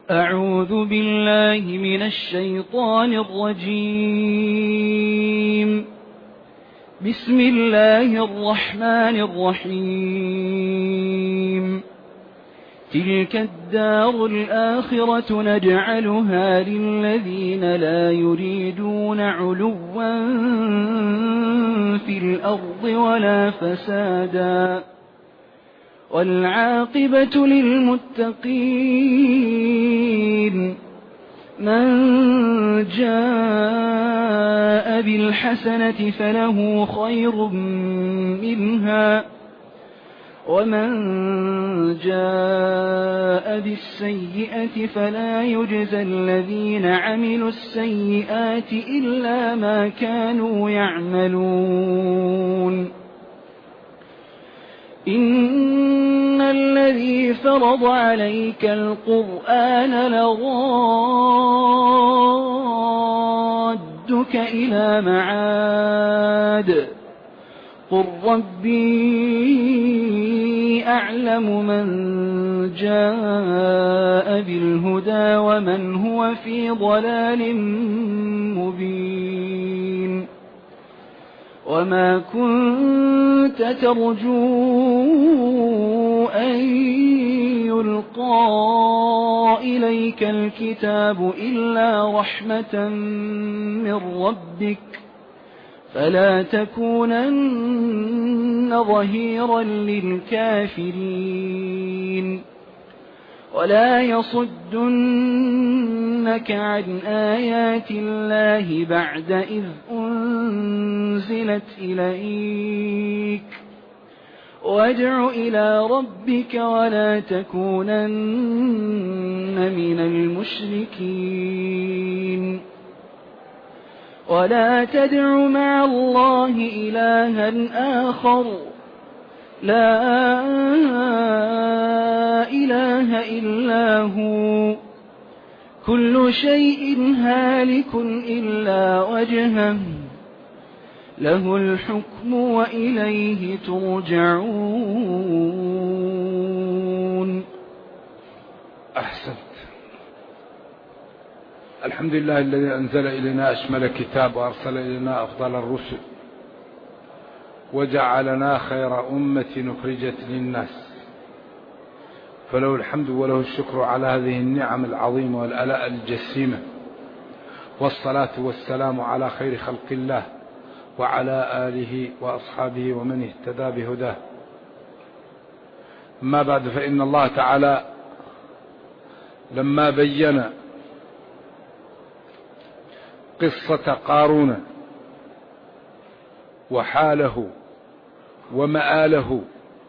أعوذ بالله من الشيطان الرجيم. بسم الله الرحمن الرحيم. تلك الدار الآخرة نجعلها للذين لا يريدون علوا في الأرض ولا فسادا والعاقبة للمتقين. من جاء بالحسنة فله خير منها ومن جاء بالسيئة فلا يجزى الذين عملوا السيئات إلا ما كانوا يعملون. إن الذي فرض عليك القرآن لرادك إلى معاد قل ربي أعلم من جاء بالهدى ومن هو في ضلال مبين. وما كنت ترجو أن يلقى إليك الكتاب إلا رحمة من ربك فلا تكونن ظهيرا للكافرين ولا يصدنك عن آيات الله بعد إذ أنزلت إليك وادع إلى ربك ولا تكونن من المشركين ولا تدع مع الله إلها آخر لا إله إلا هو كل شيء هالك إلا وجهه له الحكم وإليه ترجعون. أحسنت. الحمد لله الذي أنزل إلينا أشمل كتاب وأرسل إلينا أفضل الرسل وجعلنا خير أمة أخرجت للناس، فله الحمد وله الشكر على هذه النعم العظيمة والآلاء الجسيمة، والصلاة والسلام على خير خلق الله وعلى آله وأصحابه ومن اهتدى بهداه. أما بعد، فإن الله تعالى لما بين قصة قارون وحاله ومآله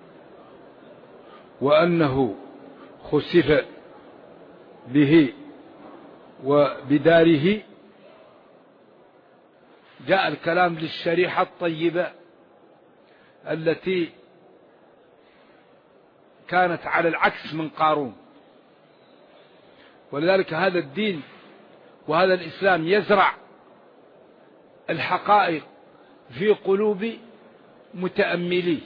وأنه خسف به وبداره، جاء الكلام للشريحة الطيبة التي كانت على العكس من قارون. ولذلك هذا الدين وهذا الإسلام يزرع الحقائق في قلوب متأمليه.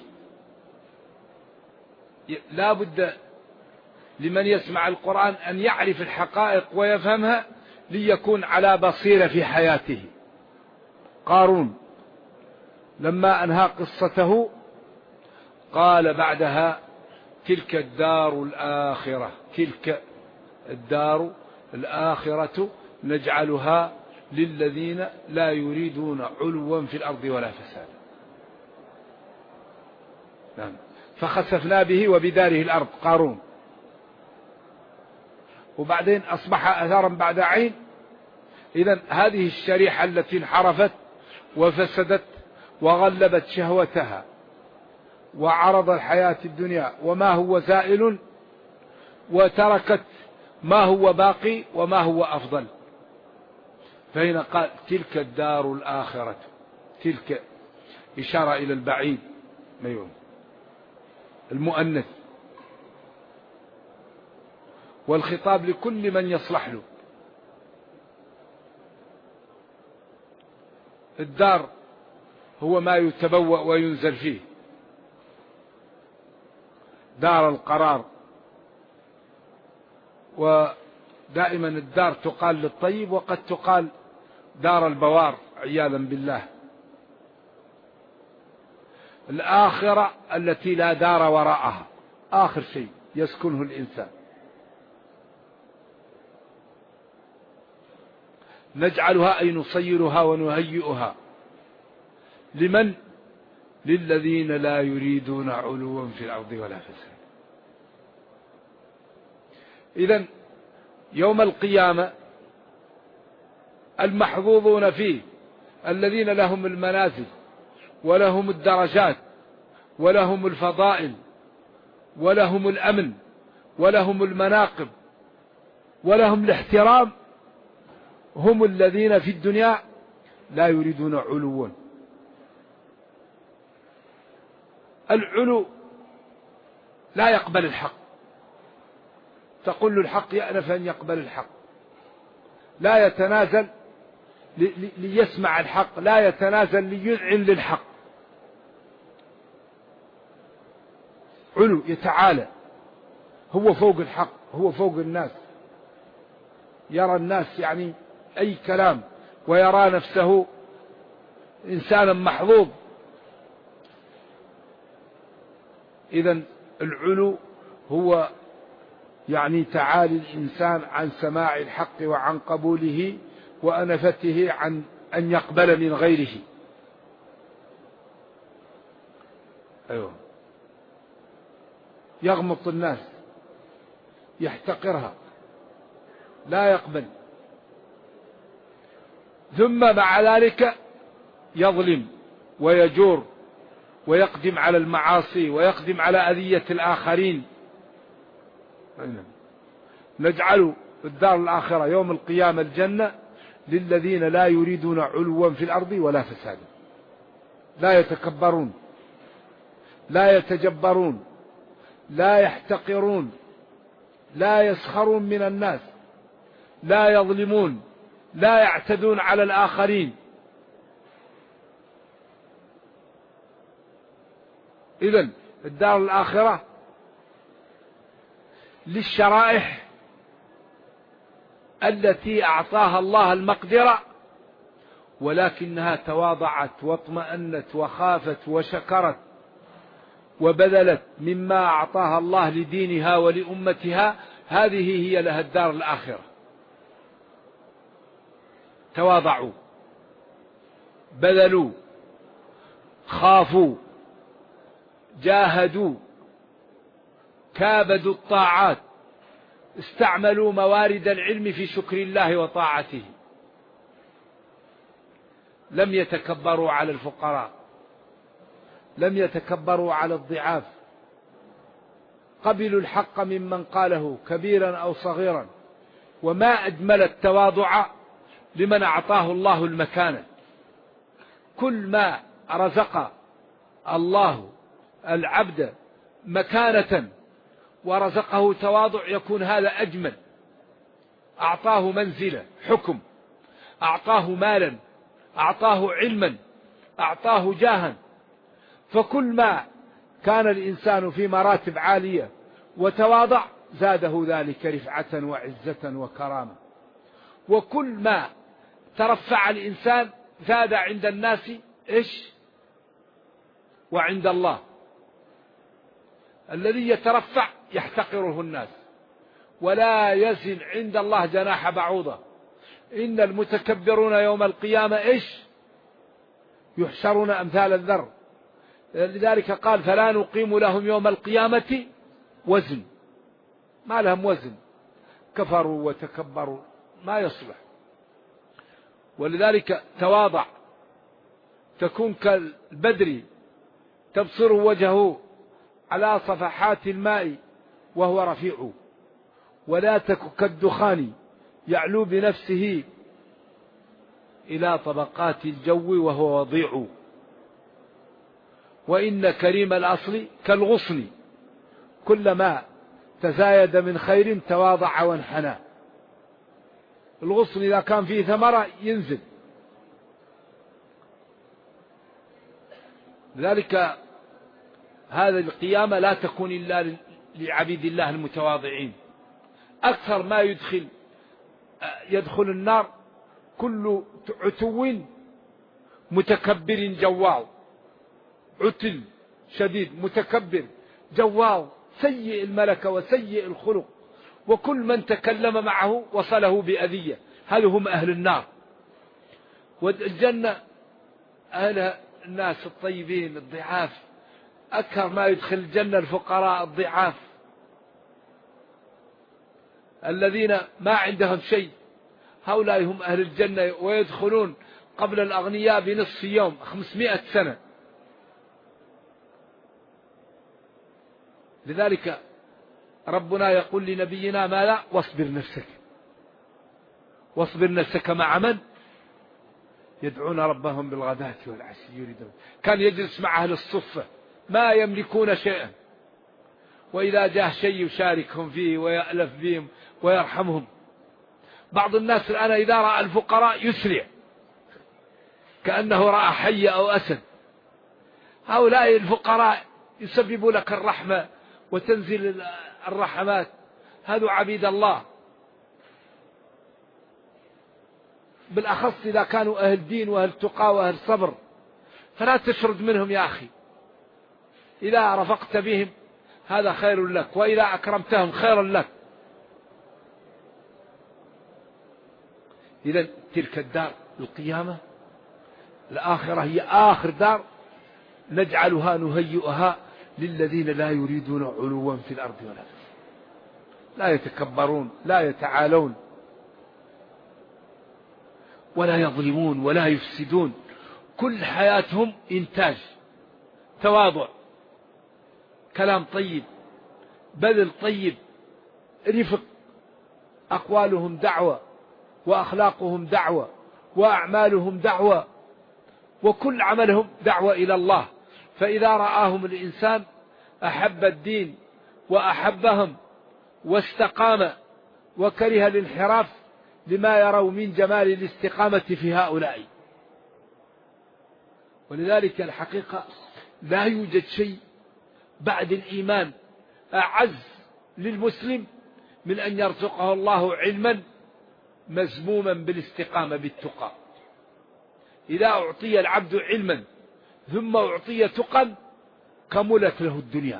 لا بد لمن يسمع القرآن أن يعرف الحقائق ويفهمها ليكون على بصيرة في حياته. قارون لما أنهى قصته قال بعدها: تلك الدار الآخرة، تلك الدار الآخرة نجعلها للذين لا يريدون علوا في الأرض ولا فسادا. نعم. فخسفنا به وبداره الأرض قارون، وبعدين أصبح أثارا بعد عين. إذن هذه الشريحة التي انحرفت وفسدت وغلبت شهوتها وعرض الحياة الدنيا وما هو زائل، وتركت ما هو باقي وما هو أفضل، فهنا قال تلك الدار الآخرة. تلك إشارة إلى البعيد المؤنث، والخطاب لكل من يصلح له. الدار هو ما يتبوأ وينزل فيه، دار القرار دائما الدار تقال للطيب وقد تقال دار البوار عياذا بالله. الآخرة التي لا دار وراءها، آخر شيء يسكنه الإنسان. نجعلها أي نصيرها ونهيئها لمن؟ للذين لا يريدون علوا في الأرض ولا فساد. إذن يوم القيامة المحظوظون فيه الذين لهم المنازل ولهم الدرجات ولهم الفضائل ولهم الأمن ولهم المناقب ولهم الاحترام، هم الذين في الدنيا لا يريدون علوا. العلو لا يقبل الحق، تقول له الحق يأنف أن يقبل الحق، لا يتنازل ليسمع الحق، لا يتنازل ليذعن للحق. علو يتعالى، هو فوق الحق، هو فوق الناس، يرى الناس يعني أي كلام ويرى نفسه إنسانا محظوظ. إذن العلو هو يعني تعالي الإنسان عن سماع الحق وعن قبوله وأنفته عن أن يقبل من غيره. أيوه. يغمط الناس، يحتقرها، لا يقبل، ثم مع ذلك يظلم ويجور ويقدم على المعاصي ويقدم على أذية الآخرين. نجعل الدار الآخرة يوم القيامة الجنة للذين لا يريدون علوا في الأرض ولا فسادا، لا يتكبرون، لا يتجبرون، لا يحتقرون، لا يسخرون من الناس، لا يظلمون، لا يعتدون على الآخرين. إذن الدار الآخرة للشرائح التي أعطاها الله المقدرة، ولكنها تواضعت واطمأنت وخافت وشكرت وبذلت مما أعطاها الله لدينها ولأمتها، هذه هي لها الدار الآخرة. تواضعوا، بذلوا، خافوا، جاهدوا، كابدوا الطاعات، استعملوا موارد العلم في شكر الله وطاعته، لم يتكبروا على الفقراء، لم يتكبروا على الضعاف، قبلوا الحق ممن قاله كبيرا أو صغيرا. وما أجمل التواضع لمن أعطاه الله المكانة. كل ما رزق الله العبد مكانة ورزقه تواضع يكون هذا أجمل. أعطاه منزلة، حكم، أعطاه مالا، أعطاه علما، أعطاه جاها. فكل ما كان الإنسان في مراتب عالية وتواضع زاده ذلك رفعة وعزة وكرامة. وكل ما ترفع الإنسان زاد عند الناس إيش؟ وعند الله. الذي يترفع يحتقره الناس، ولا يزن عند الله جناح بعوضة. إن المتكبرون يوم القيامة إيش؟ يحشرون أمثال الذر. لذلك قال فلا نقيم لهم يوم القيامة وزن. ما لهم وزن، كفروا وتكبروا، ما يصلح. ولذلك تواضع، تكون كالبدر تبصر وجهه على صفحات الماء وهو رفيع، ولا تك كالدخان يعلو بنفسه إلى طبقات الجو وهو وضيع. وإن كريم الأصل كالغصن كلما تزايد من خير تواضع وانحنى. الغصن إذا كان فيه ثمرة ينزل. لذلك هذه القيامة لا تكون إلا لعبيد الله المتواضعين. أكثر ما يدخل يدخل النار كل عتو متكبر جواظ، عتل شديد متكبر جواظ سيء الملكة وسيء الخلق، وكل من تكلم معه وصله بأذية. هذا هم أهل النار. والجنة أهل الناس الطيبين الضعاف، أكثر ما يدخل الجنة الفقراء الضعاف الذين ما عندهم شيء، هؤلاء هم أهل الجنة، ويدخلون قبل الأغنياء بنصف يوم 500 سنة. لذلك ربنا يقول لنبينا ما لا واصبر نفسك مع من يدعون ربهم بالغداة والعشي يريدون. كان يجلس مع أهل الصفة ما يملكون شيئا، وإذا جاء شيء يشاركهم فيه ويألف بهم ويرحمهم. بعض الناس الآن إذا رأى الفقراء يسرع كأنه رأى حي أو أسد. هؤلاء الفقراء يسببوا لك الرحمة وتنزل الرحمات، هذو عبيد الله، بالأخص إذا كانوا أهل دين وأهل تقى وأهل صبر، فلا تشرد منهم يا أخي. إذا رفقت بهم هذا خير لك، وإذا أكرمتهم خير لك. إذن تلك الدار القيامة الآخرة هي آخر دار نجعلها نهيئها للذين لا يريدون علوا في الأرض ولا فسادا، لا يتكبرون لا يتعالون ولا يظلمون ولا يفسدون، كل حياتهم إنتاج، تواضع، كلام طيب، بذل طيب، رفق، أقوالهم دعوة وأخلاقهم دعوة وأعمالهم دعوة، وكل عملهم دعوة إلى الله. فإذا رآهم الإنسان أحب الدين وأحبهم واستقام وكره الانحراف لما يروا من جمال الاستقامة في هؤلاء. ولذلك الحقيقة لا يوجد شيء بعد الإيمان أعز للمسلم من أن يرزقه الله علما مزموما بالاستقامة بالتقى. إذا أعطي العبد علما ثم أعطي تقى كملت له الدنيا،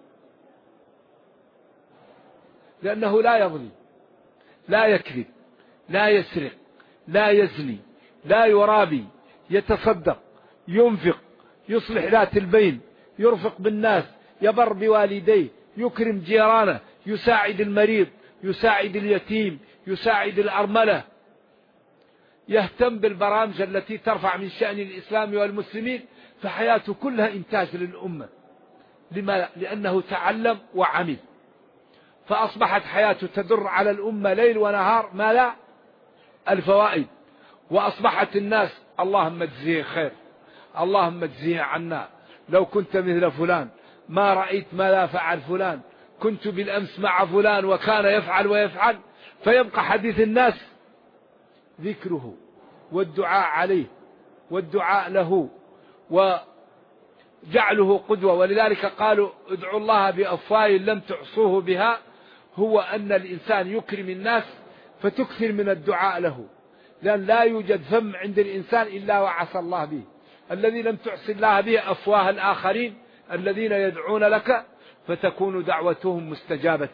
لأنه لا يظلم لا يكذب لا يسرق لا يزني لا يرابي، يتصدق ينفق يصلح ذات البين يرفق بالناس يبر بوالديه يكرم جيرانه يساعد المريض يساعد اليتيم يساعد الأرملة، يهتم بالبرامج التي ترفع من شأن الإسلام والمسلمين، فحياته كلها إنتاج للأمة. لما؟ لأنه تعلم وعمل، فأصبحت حياته تدر على الأمة ليل ونهار ما لا الفوائد. وأصبحت الناس اللهم اجزيه خير، اللهم اجزيه عنا، لو كنت مثل فلان ما رأيت ما لا فعل فلان، كنت بالأمس مع فلان وكان يفعل ويفعل. فيبقى حديث الناس ذكره والدعاء عليه والدعاء له وجعله قدوة. ولذلك قالوا ادعوا الله بأفواه لم تعصوه بها، هو أن الإنسان يكرم الناس فتكثر من الدعاء له، لأن لا يوجد فم عند الإنسان إلا وعسى الله به. الذي لم تعص الله به أفواه الآخرين الذين يدعون لك فتكون دعوتهم مستجابة.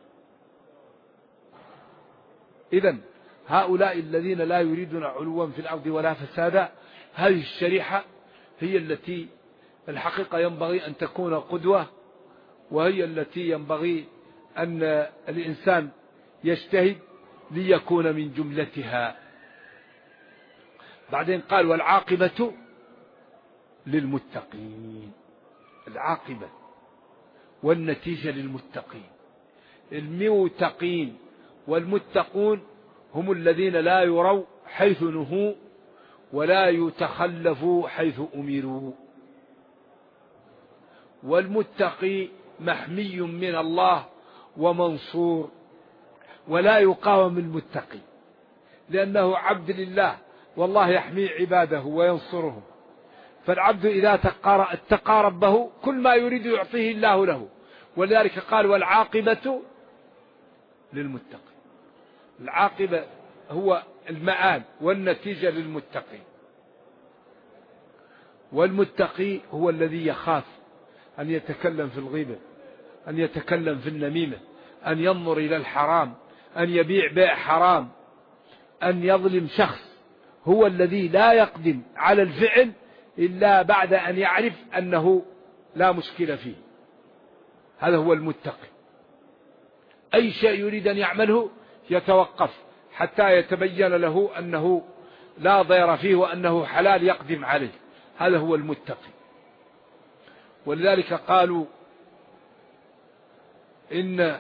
إذن هؤلاء الذين لا يريدون علوا في الأرض ولا فسادا، هذه الشريحة هي التي الحقيقة ينبغي أن تكون قدوة، وهي التي ينبغي أن الإنسان يجتهد ليكون من جملتها. بعدين قال والعاقبة للمتقين، العاقبة والنتيجة للمتقين. المتقين والمتقون هم الذين لا يروا حيث نهوا ولا يتخلفوا حيث أمروا. والمتقي محمي من الله ومنصور، ولا يقاوم المتقي لأنه عبد لله، والله يحمي عباده وينصرهم. فالعبد إذا اتقى ربه كل ما يريد يعطيه الله له. ولذلك قال والعاقبة للمتقين. العاقبة هو المآل والنتيجة للمتقي. والمتقي هو الذي يخاف أن يتكلم في الغيبة، أن يتكلم في النميمة، أن ينظر إلى الحرام، أن يبيع بيع حرام، أن يظلم شخص. هو الذي لا يقدم على الفعل إلا بعد أن يعرف أنه لا مشكلة فيه. هذا هو المتقي. أي شيء يريد أن يعمله يتوقف حتى يتبين له أنه لا ضير فيه وأنه حلال يقدم عليه. هذا هو المتقي. ولذلك قالوا إن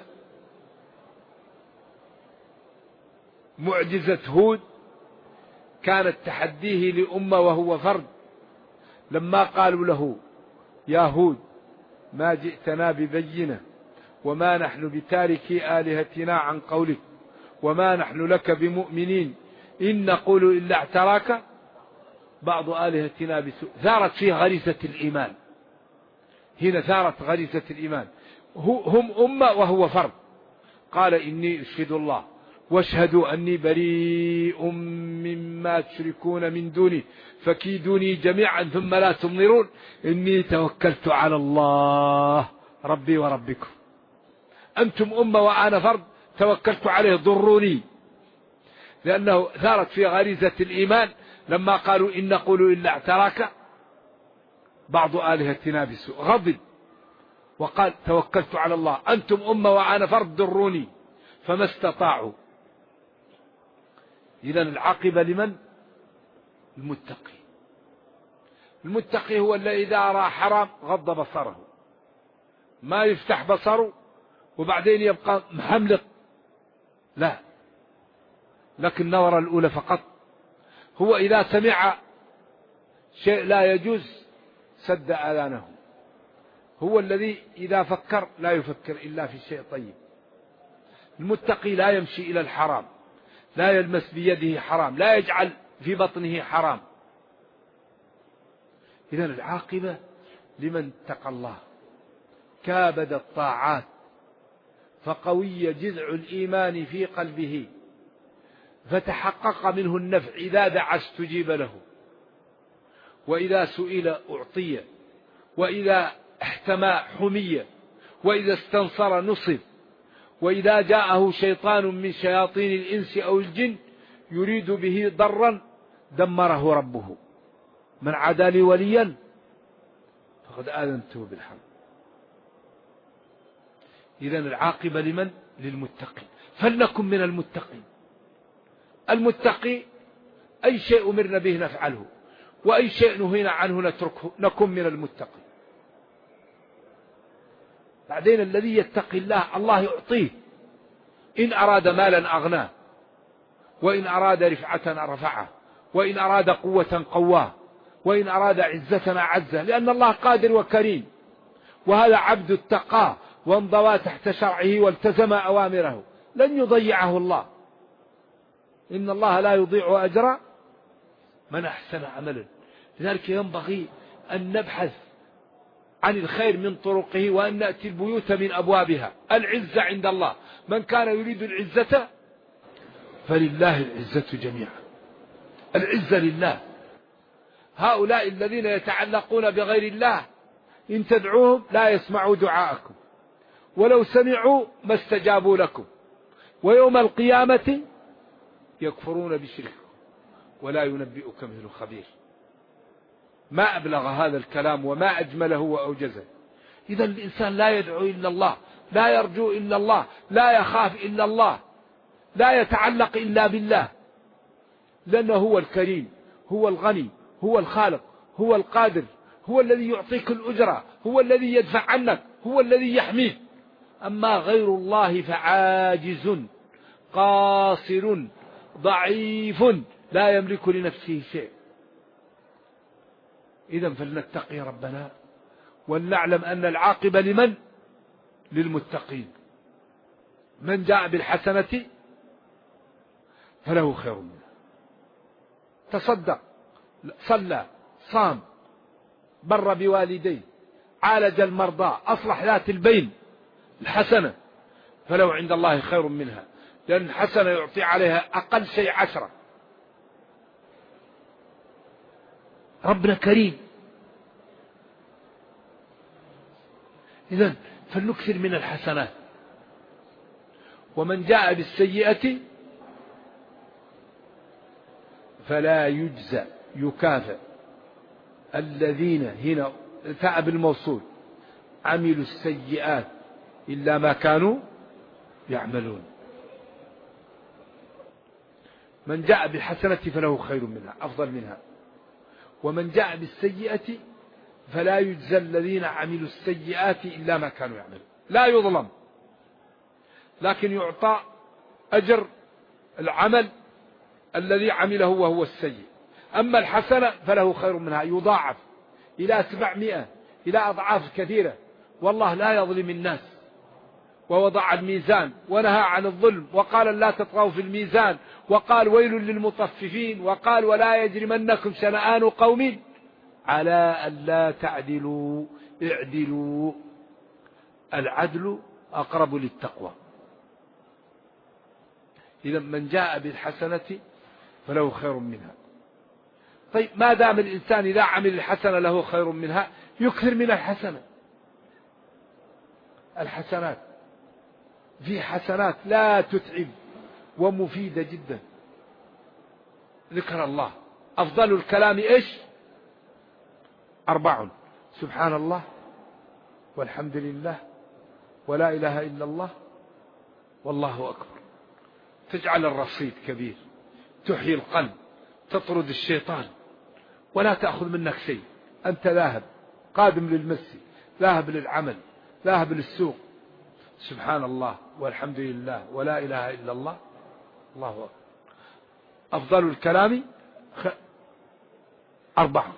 معجزة هود كانت تحديه لأمة وهو فرد، لما قالوا له يا هود ما جئتنا ببينة وما نحن بتاركي آلهتنا عن قولك وما نحن لك بمؤمنين إن نقول إلا اعتراك بعض آلهتنا بسوء. ثارت فيه غريزة الإيمان. هنا ثارت غريزة الإيمان. هم أمة وهو فرد. قال إني أشهد الله واشهدوا أني بريء مما تشركون من دوني فكيدوني جميعا ثم لا تنظرون إني توكلت على الله ربي وربكم. أنتم أمة وأنا فرد، توكلت عليه ضروني. لأنه ثارت في غريزة الإيمان لما قالوا إن نقول إلا اعتراك بعض آلهتنا بسوء. غضب وقال توكلت على الله. أنتم أمة وأنا فرد ضروني، فما استطاعوا. إذن العاقبة لمن؟ المتقي. المتقي هو الذي إذا رأى حرام غض بصره، ما يفتح بصره وبعدين يبقى محملق، لا، لكن النظرة الأولى فقط. هو إذا سمع شيء لا يجوز سد آذانه. هو الذي إذا فكر لا يفكر إلا في الشيء الطيب. المتقي لا يمشي إلى الحرام، لا يلمس بيده حرام، لا يجعل في بطنه حرام. إذن العاقبة لمن اتقى الله، كابد الطاعات، فقوي جذع الإيمان في قلبه، فتحقق منه النفع. إذا دعا استجيب له، وإذا سئل أعطي، وإذا احتمى حمي، وإذا استنصر نصر، وإذا جاءه شيطان من شياطين الإنس أو الجن يريد به ضرا دمره ربه. من عادى لي وليا فقد آذنته بالحرب. إذن العاقبة لمن؟ للمتقين. فلنكن من المتقين. المتقي أي شيء أمرنا به نفعله، وأي شيء نهينا عنه نتركه، نكن من المتقين. بعدين الذي يتقي الله الله يعطيه. إن أراد مالا أغناه، وإن أراد رفعة رفعه، وإن أراد قوة قواه، وإن أراد عزة أعزه، لأن الله قادر وكريم. وهذا عبد اتقاه وانضوى تحت شرعه والتزم أوامره لن يضيعه الله. إن الله لا يضيع أجر من أحسن عملا. لذلك ينبغي أن نبحث عن الخير من طرقه، وأن نأتي البيوت من أبوابها. العزة عند الله. من كان يريد العزة فلله العزة جميعا. العزة لله. هؤلاء الذين يتعلقون بغير الله إن تدعوهم لا يسمعوا دعاءكم، ولو سمعوا ما استجابوا لكم، ويوم القيامة يكفرون بشرككم ولا ينبئك مثل خبير. ما أبلغ هذا الكلام وما أجمله وأوجزه. إذا الإنسان لا يدعو إلا الله، لا يرجو إلا الله، لا يخاف إلا الله، لا يتعلق إلا بالله، لأنه هو الكريم، هو الغني، هو الخالق، هو القادر، هو الذي يعطيك الأجرة، هو الذي يدفع عنك، هو الذي يحميك. أما غير الله فعاجز قاصر ضعيف لا يملك لنفسه شيء. إذن فلنتقي ربنا ولنعلم أن العاقبة لمن؟ للمتقين. من جاء بالحسنة فله خير منها، تصدق، صلى، صام، بر بوالديه، عالج المرضى، أصلح ذات البين، الحسنة، فله عند الله خير منها. لأن حسنة يعطي عليها أقل شيء 10. ربنا كريم. إذن فلنكثر من الحسنات. ومن جاء بالسيئة فلا يجزى يكافئ الذين هنا تعب الموصول عملوا السيئات إلا ما كانوا يعملون. من جاء بالحسنة فله خير منها أفضل منها، ومن جاء بالسيئة فلا يجزى الذين عملوا السيئات إلا ما كانوا يعملون. لا يظلم، لكن يعطى أجر العمل الذي عمله وهو السيء. أما الحسنة فله خير منها، يضاعف إلى 700 إلى أضعاف كثيرة. والله لا يظلم الناس، ووضع الميزان ونهى عن الظلم، وقال لا تطغوا في الميزان، وقال ويل للمطففين، وقال ولا يجرمنكم شنآن قوم على ألا تعدلوا اعدلوا، العدل أقرب للتقوى. إذا من جاء بالحسنة فله خير منها. طيب ما دام الإنسان إذا عمل الحسنة له خير منها يكثر من الحسنة. الحسنات في حسنات لا تتعب ومفيدة جدا. ذكر الله أفضل الكلام إيش؟ 4: سبحان الله والحمد لله ولا إله إلا الله والله أكبر. تجعل الرصيد كبير، تحيي القلب، تطرد الشيطان، ولا تأخذ منك شيء. أنت ذاهب قادم للمسجد، ذاهب للعمل، ذاهب للسوق. سبحان الله والحمد لله ولا إله إلا الله الله أكبر. أفضل الكلام 4.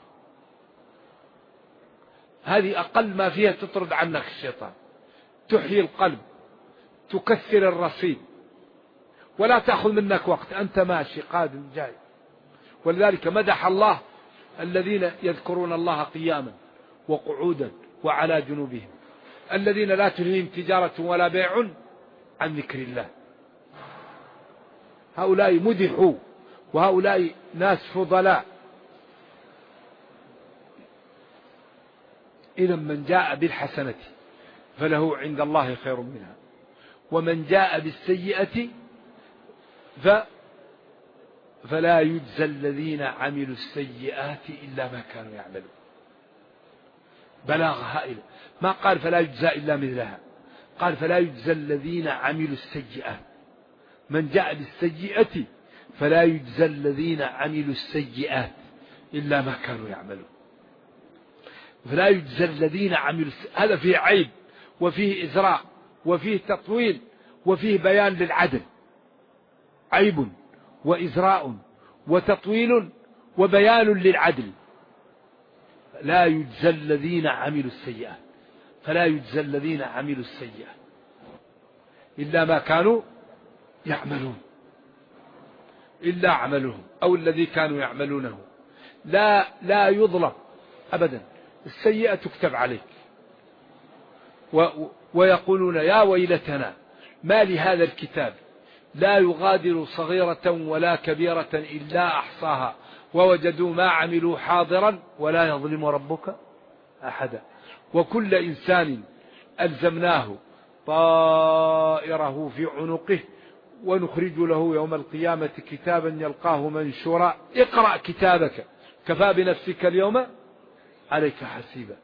هذه أقل ما فيها تطرد عنك الشيطان، تحيي القلب، تكثر الرصيد، ولا تأخذ منك وقت. أنت ماشي قادم جاي. ولذلك مدح الله الذين يذكرون الله قياما وقعودا وعلى جنوبهم، الذين لا تلهيهم تجارة ولا بيع عن ذكر الله. هؤلاء مدحوا، وهؤلاء ناس فضلاء. إذا من جاء بالحسنة فله عند الله خير منها، ومن جاء بالسيئة فلا يجزى الذين عملوا السيئات إلا ما كانوا يعملون. بلاغة هائلة. ما قال فلا يجزى إلا مثلها، قال فلا يجزى الذين عملوا السيئات. من جاء بالسيئة فلا يجزى الذين عملوا السيئات إلا ما كانوا يعملون. فلا يجزى الذين عملوا هذا فيه عيب وفيه إزراء وفيه تطويل وفيه بيان للعدل. عيب وإزراء وتطويل وبيان للعدل. لا يجزى الذين عملوا السيئات، فلا يجزى الذين عملوا السيئات إلا ما كانوا يعملون، إلا عملهم أو الذي كانوا يعملونه. لا يظلم أبدا. السيئة تكتب عليك، ويقولون يا ويلتنا ما لهذا الكتاب لا يغادر صغيرة ولا كبيرة إلا أحصاها ووجدوا ما عملوا حاضرا ولا يظلم ربك أحدا. وكل إنسان ألزمناه طائره في عنقه ونخرج له يوم القيامة كتابا يلقاه منشورا اقرأ كتابك كفى بنفسك اليوم عليك حسيبا.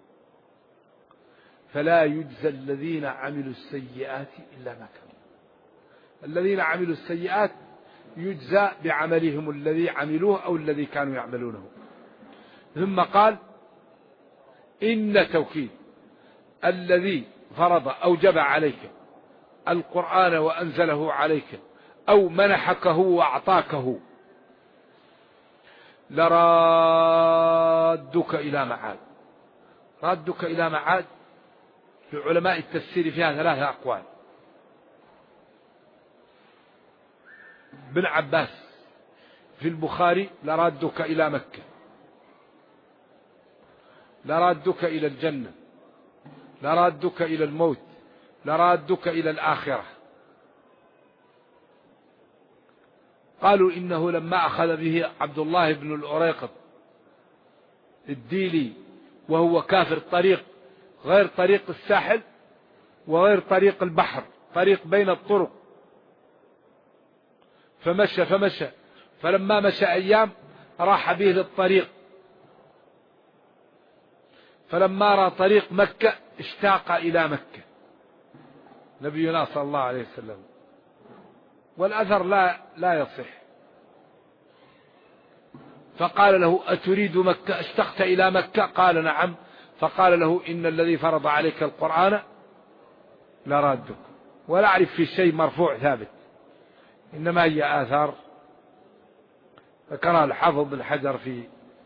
فلا يجزى الذين عملوا السيئات إلا ما كانوا. الذين عملوا السيئات يجزى بعملهم الذي عملوه أو الذي كانوا يعملونه. ثم قال إن توكيد الذي فرض أوجب عليك القرآن وأنزله عليك أو منحكه وأعطاكه لرادك إلى معاد. رادك إلى معاد لعلماء التفسير فيها 3 أقوال. ابن عباس في البخاري لرادك إلى مكة، لرادك إلى الجنة، لرادك إلى الموت، لرادك إلى الآخرة. قالوا إنه لما أخذ به عبد الله بن الأريقط الديلي وهو كافر، طريق غير طريق الساحل وغير طريق البحر، طريق بين الطرق، فمشى فلما مشى أيام راح به للطريق، فلما رأى طريق مكة اشتاق إلى مكة نبينا صلى الله عليه وسلم، والأثر لا يصح. فقال له: أتريد مكة؟ اشتقت إلى مكة؟ قال: نعم. فقال له: إن الذي فرض عليك القرآن لرادك. ولا أعرف في شيء مرفوع ثابت، إنما هي آثار ذكرها الحافظ بن حجر في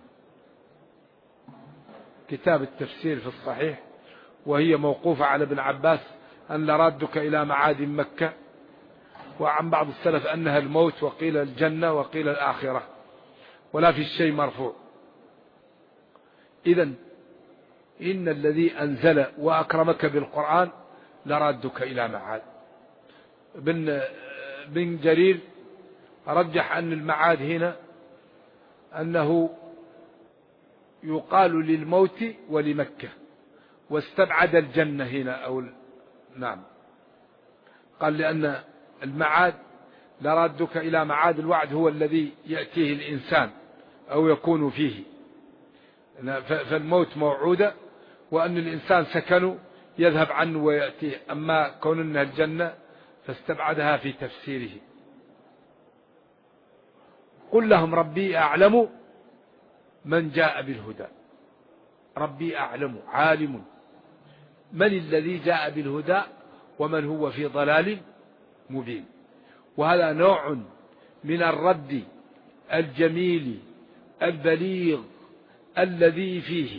كتاب التفسير في الصحيح، وهي موقوفة على ابن عباس أن لرادك إلى معاد مكة، وعن بعض السلف أنها الموت، وقيل الجنة وقيل الآخرة، ولا في الشيء مرفوع. إذن إن الذي أنزل وأكرمك بالقرآن لرادك إلى معاد. بن جرير رجح أن المعاد هنا أنه يقال للموت ولمكة، واستبعد الجنة هنا نعم، قال لأن المعاد لرادك إلى معاد الوعد هو الذي يأتيه الإنسان أو يكون فيه، فالموت موعودة، وأن الإنسان سكنه يذهب عنه ويأتيه، أما كون أنها الجنة فاستبعدها في تفسيره. قل لهم ربي أعلم من جاء بالهدى. ربي أعلم، عالم من الذي جاء بالهدى ومن هو في ضلال مبين. وهذا نوع من الرد الجميل البليغ الذي فيه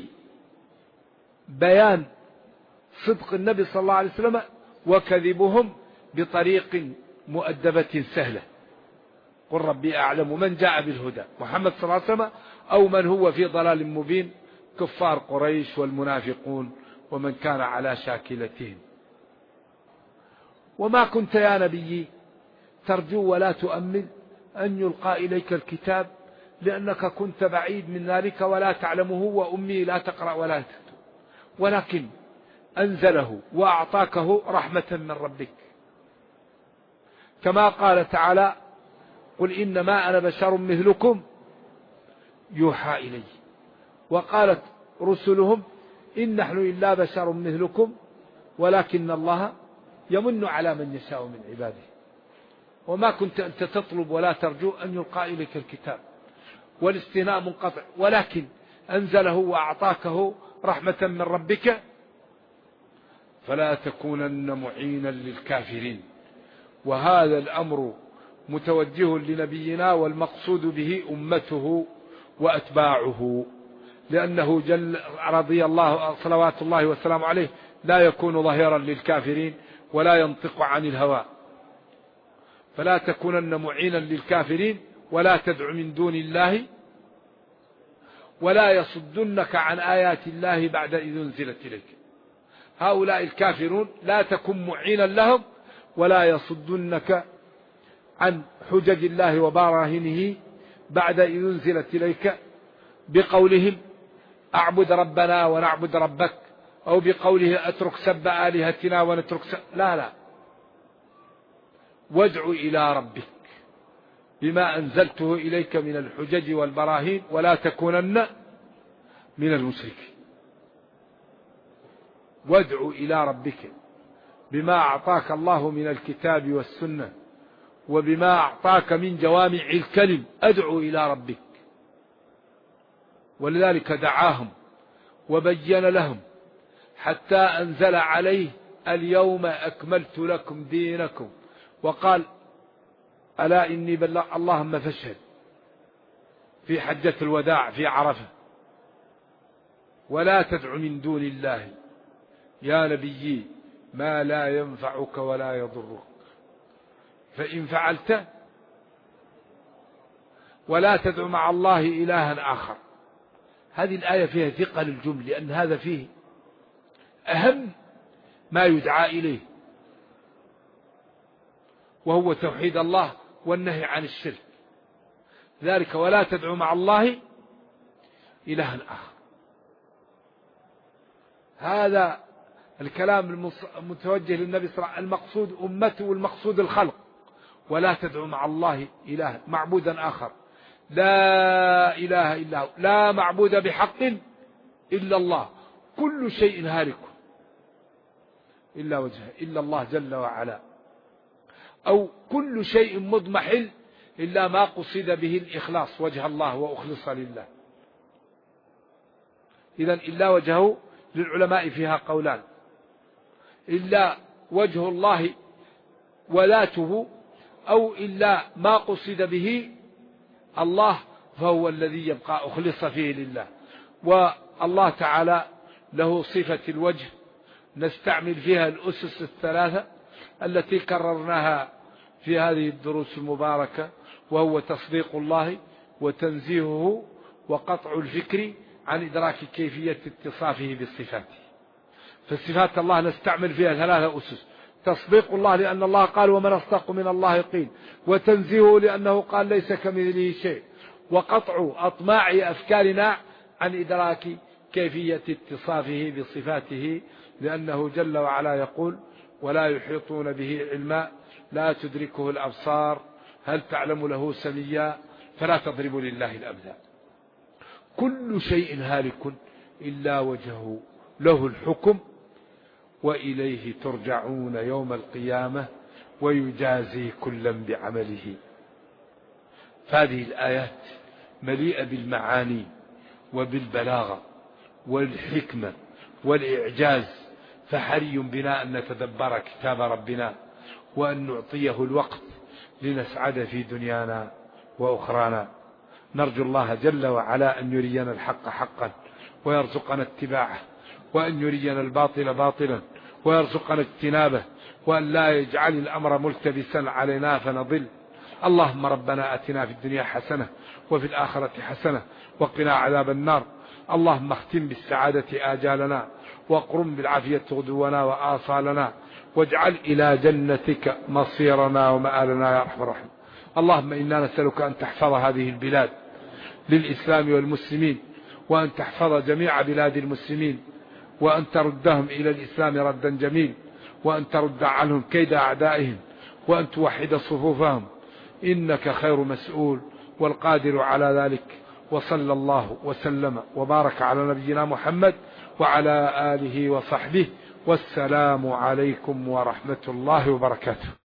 بيان صدق النبي صلى الله عليه وسلم وكذبهم بطريق مؤدبة سهلة. قل ربي أعلم من جاء بالهدى، محمد صلى الله عليه وسلم، أو من هو في ضلال مبين، كفار قريش والمنافقون ومن كان على شاكلتهم. وما كنت يا نبي ترجو ولا تؤمن أن يلقى إليك الكتاب، لأنك كنت بعيد من ذلك ولا تعلمه، وأمي لا تقرأ ولا تكتب، ولكن أنزله وأعطاكه رحمة من ربك، كما قال تعالى: قل إنما أنا بشر مثلكم يوحى إلي. وقالت رسلهم: إن نحن إلا بشر مثلكم ولكن الله يمن على من يشاء من عباده. وما كنت أنت تطلب ولا ترجو أن يلقى إليك الكتاب، والاستثناء منقطع، ولكن أنزله وأعطاكه رحمة من ربك فلا تكونن معينا للكافرين. وهذا الأمر متوجه لنبينا، والمقصود به أمته وأتباعه، لأنه رضي الله صلوات الله وسلامه عليه لا يكون ظهيرا للكافرين ولا ينطق عن الهوى. فلا تكونن معينا للكافرين ولا تدع من دون الله ولا يصدنك عن آيات الله بعد إذ أنزلت إليك. هؤلاء الكافرون لا تكن معينا لهم ولا يصدنك عن حجج الله وبراهينه بعد إذ أنزلت إليك بقولهم أعبد ربنا ونعبد ربك، أو بقوله أترك سب آلهتنا ونترك لا، وادع إلى ربك بما أنزلته إليك من الحجج والبراهين ولا تكونن من المشركين. وادع إلى ربك بما أعطاك الله من الكتاب والسنة وبما أعطاك من جوامع الكلم، أدعو إلى ربك. ولذلك دعاهم وبين لهم حتى أنزل عليه اليوم أكملت لكم دينكم، وقال ألا إني بلغ اللهم فاشهد في حجة الوداع في عرفة. ولا تدع من دون الله يا نبي ما لا ينفعك ولا يضرك، فإن فعلت ولا تدع مع الله إلها آخر. هذه الآية فيها ثقل الجمل، لأن هذا فيه أهم ما يدعى إليه، وهو توحيد الله والنهي عن الشرك. ذلك ولا تدعو مع الله إلها آخر. هذا الكلام المتوجه للنبي صلى الله عليه وسلم، المقصود أمته والمقصود الخلق. ولا تدعو مع الله إله معبودا آخر، لا إله إلا هو، لا معبود بحق إلا الله، كل شيء هالك إلا وجهه إلا الله جل وعلا، أو كل شيء مضمحل إلا ما قصد به الإخلاص وجه الله وأخلص لله. إذن إلا وجهه للعلماء فيها قولان: إلا وجه الله وذاته، أو إلا ما قصد به الله فهو الذي يبقى أخلص فيه لله. والله تعالى له صفة الوجه نستعمل فيها الأسس الثلاثة التي كررناها في هذه الدروس المباركة، وهو تصديق الله وتنزيهه وقطع الفكر عن إدراك كيفية اتصافه بالصفات. فالصفات الله نستعمل فيها ثلاثة أسس: تصديق الله لأن الله قال ومن أصدق من الله قيل، وتنزيهه لأنه قال ليس كمثله شيء، وقطع أطماع أفكارنا عن إدراك كيفية اتصافه بصفاته، لأنه جل وعلا يقول ولا يحيطون به علما لا تدركه الأبصار هل تعلم له سميا فلا تضربوا لله الأمثال. كل شيء هالك إلا وجهه له الحكم وإليه ترجعون يوم القيامة ويجازي كلا بعمله. فهذه الآيات مليئة بالمعاني وبالبلاغة والحكمة والإعجاز، فحري بنا أن نتدبر كتاب ربنا وأن نعطيه الوقت لنسعد في دنيانا وأخرانا. نرجو الله جل وعلا أن يرينا الحق حقا ويرزقنا اتباعه، وأن يرينا الباطل باطلا ويرزقنا اجتنابه، وأن لا يجعل الأمر ملتبسا علينا فنضل. اللهم ربنا آتنا في الدنيا حسنة وفي الآخرة حسنة وقنا عذاب النار. اللهم اختم بالسعادة آجالنا واقرم بالعافية غدونا وآصالنا، واجعل إلى جنتك مصيرنا ومآلنا يا أرحم الراحمين. اللهم إنا نسألك أن تحفظ هذه البلاد للإسلام والمسلمين، وأن تحفظ جميع بلاد المسلمين، وأن تردهم إلى الإسلام ردا جميل، وأن ترد عنهم كيد أعدائهم، وأن توحد صفوفهم، إنك خير مسؤول والقادر على ذلك. وصلى الله وسلم وبارك على نبينا محمد وعلى آله وصحبه، والسلام عليكم ورحمة الله وبركاته.